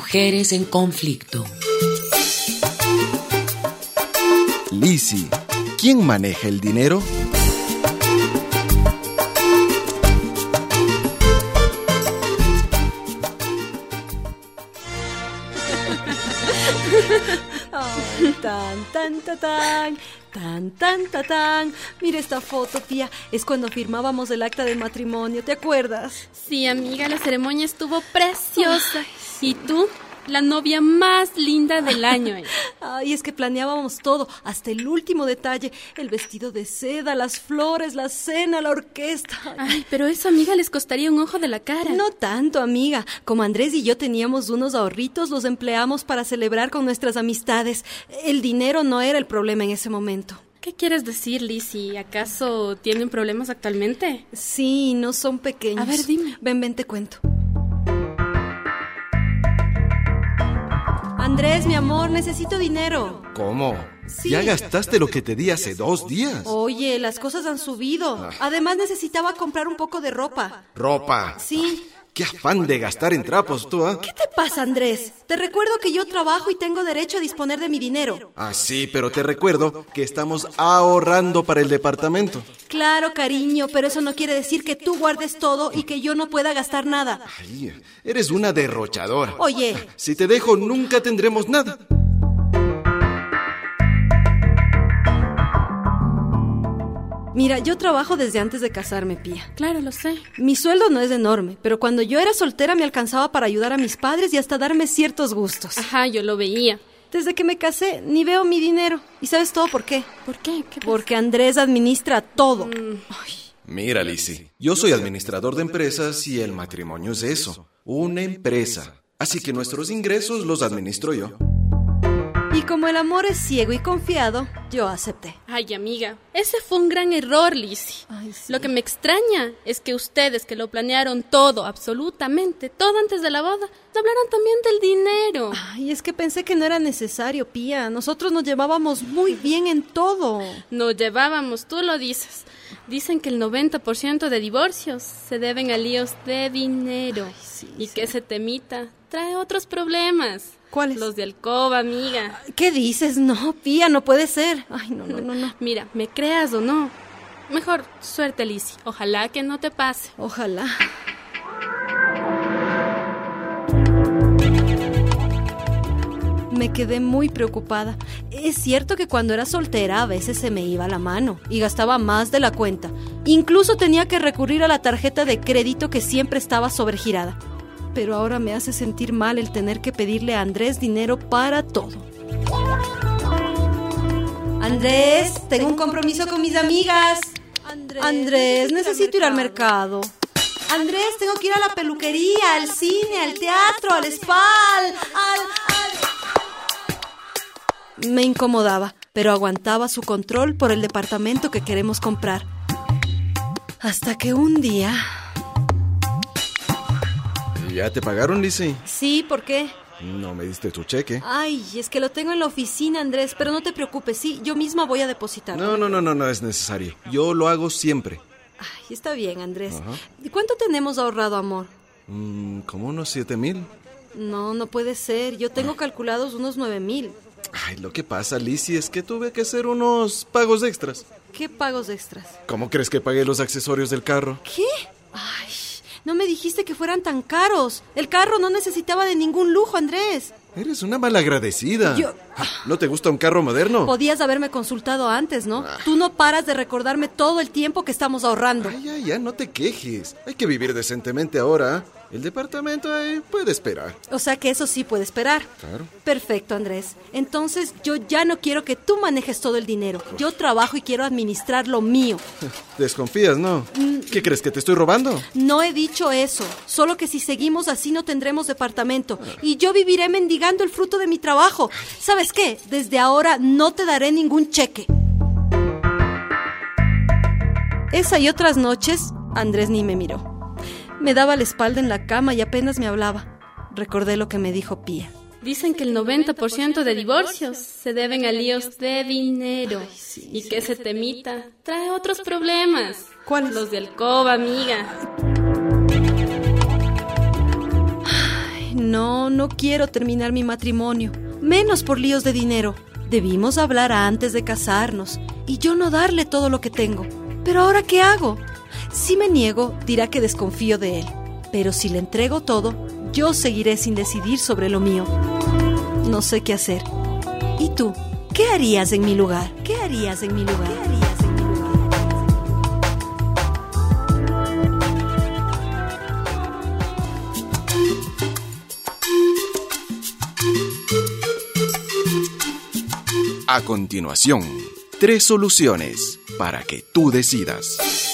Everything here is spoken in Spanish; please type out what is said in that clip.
Mujeres en conflicto. Lizzy, ¿quién maneja el dinero? Ay, tan. Mira esta foto, tía. Es cuando firmábamos el acta de matrimonio, ¿te acuerdas? Sí, amiga, la ceremonia estuvo preciosa. ¿Y tú? La novia más linda del año. Ay, es que planeábamos todo, hasta el último detalle. El vestido de seda, las flores, la cena, la orquesta. Ay, pero eso, amiga, les costaría un ojo de la cara. No tanto, amiga. Como Andrés y yo teníamos unos ahorritos, los empleamos para celebrar con nuestras amistades. El dinero no era el problema en ese momento. ¿Qué quieres decir, Lizzy? ¿Acaso tienen problemas actualmente? Sí, no son pequeños. A ver, dime. Ven, te cuento. Andrés, mi amor, necesito dinero. ¿Cómo? Sí. Ya gastaste lo que te di hace 2 días. Oye, las cosas han subido. Además, necesitaba comprar un poco de ropa. ¿Ropa? Sí. Qué afán de gastar en trapos tú, ¿ah? ¿Qué te pasa, Andrés? Te recuerdo que yo trabajo y tengo derecho a disponer de mi dinero. Ah, sí, pero te recuerdo que estamos ahorrando para el departamento. Claro, cariño, pero eso no quiere decir que tú guardes todo y que yo no pueda gastar nada. Ay, eres una derrochadora. Oye. Si te dejo, nunca tendremos nada. Mira, yo trabajo desde antes de casarme, Pía. Claro, lo sé. Mi sueldo no es enorme, pero cuando yo era soltera me alcanzaba para ayudar a mis padres y hasta darme ciertos gustos. Ajá, yo lo veía. Desde que me casé, ni veo mi dinero. ¿Y sabes todo por qué? ¿Por qué? ¿Qué pasa? Porque Andrés administra todo. Ay. Mira, Lizzy, yo soy administrador de empresas y el matrimonio es eso, una empresa. Así que nuestros ingresos los administro yo. Y como el amor es ciego y confiado, yo acepté. Ay, amiga, ese fue un gran error, Lizzy. Ay, sí. Lo que me extraña es que ustedes, que lo planearon todo, absolutamente todo antes de la boda, hablaron también del dinero. Ay, es que pensé que no era necesario, Pía. Nosotros nos llevábamos muy bien en todo. Nos llevábamos, tú lo dices. Dicen que el 90% de divorcios se deben a líos de dinero. Ay, sí, y sí. que ese temita trae otros problemas. ¿Cuáles? Los de alcoba, amiga. ¿Qué dices? No, Pía, no puede ser. Ay, no. Mira, me creas o no. Mejor, suerte, Lizzy. Ojalá que no te pase. Ojalá. Me quedé muy preocupada. Es cierto que cuando era soltera a veces se me iba la mano y gastaba más de la cuenta. Incluso tenía que recurrir a la tarjeta de crédito que siempre estaba sobregirada. Pero ahora me hace sentir mal el tener que pedirle a Andrés dinero para todo. Andrés, tengo un compromiso con mis amigas. Andrés, necesito ir al mercado. Andrés, tengo que ir a la peluquería, al cine, al teatro, al spa, Me incomodaba, pero aguantaba su control por el departamento que queremos comprar. Hasta que un día... ¿Ya te pagaron, Lizzy? Sí, ¿por qué? No me diste tu cheque. Ay, es que lo tengo en la oficina, Andrés, pero no te preocupes, sí, yo misma voy a depositarlo. No es necesario. Yo lo hago siempre. Ay, está bien, Andrés. Ajá. ¿Y cuánto tenemos ahorrado, amor? Como unos 7,000. No puede ser, yo tengo calculados unos 9,000. Ay, lo que pasa, Lizzy, es que tuve que hacer unos pagos extras. ¿Qué pagos extras? ¿Cómo crees que pagué los accesorios del carro? ¿Qué? Ay, no me dijiste que fueran tan caros. El carro no necesitaba de ningún lujo, Andrés. Eres una malagradecida. Yo- ¿No te gusta un carro moderno? Podías haberme consultado antes, ¿no? Tú no paras de recordarme todo el tiempo que estamos ahorrando. Ay, ya, no te quejes. Hay que vivir decentemente ahora. El departamento puede esperar. O sea que eso sí puede esperar. Claro. Perfecto, Andrés. Entonces yo ya no quiero que tú manejes todo el dinero. Yo trabajo y quiero administrar lo mío. Desconfías, ¿no? ¿Qué crees, que te estoy robando? No he dicho eso. Solo que si seguimos así no tendremos departamento. Y yo viviré mendigando el fruto de mi trabajo. ¿Sabes qué? Desde ahora no te daré ningún cheque. Esa y otras noches, Andrés ni me miró. Me daba la espalda en la cama y apenas me hablaba. Recordé lo que me dijo Pía. Dicen que el 90% de divorcios se deben a líos de dinero. Y que ese temita trae otros problemas. ¿Cuáles? Los de alcoba, amiga. No quiero terminar mi matrimonio, menos por líos de dinero. Debimos hablar antes de casarnos y yo no darle todo lo que tengo. Pero ¿ahora qué hago? Si me niego, dirá que desconfío de él. Pero si le entrego todo, yo seguiré sin decidir sobre lo mío. No sé qué hacer. ¿Y tú? ¿Qué harías en mi lugar? ¿Qué harías en mi lugar? ¿Qué harías en mi lugar? A continuación, 3 soluciones para que tú decidas.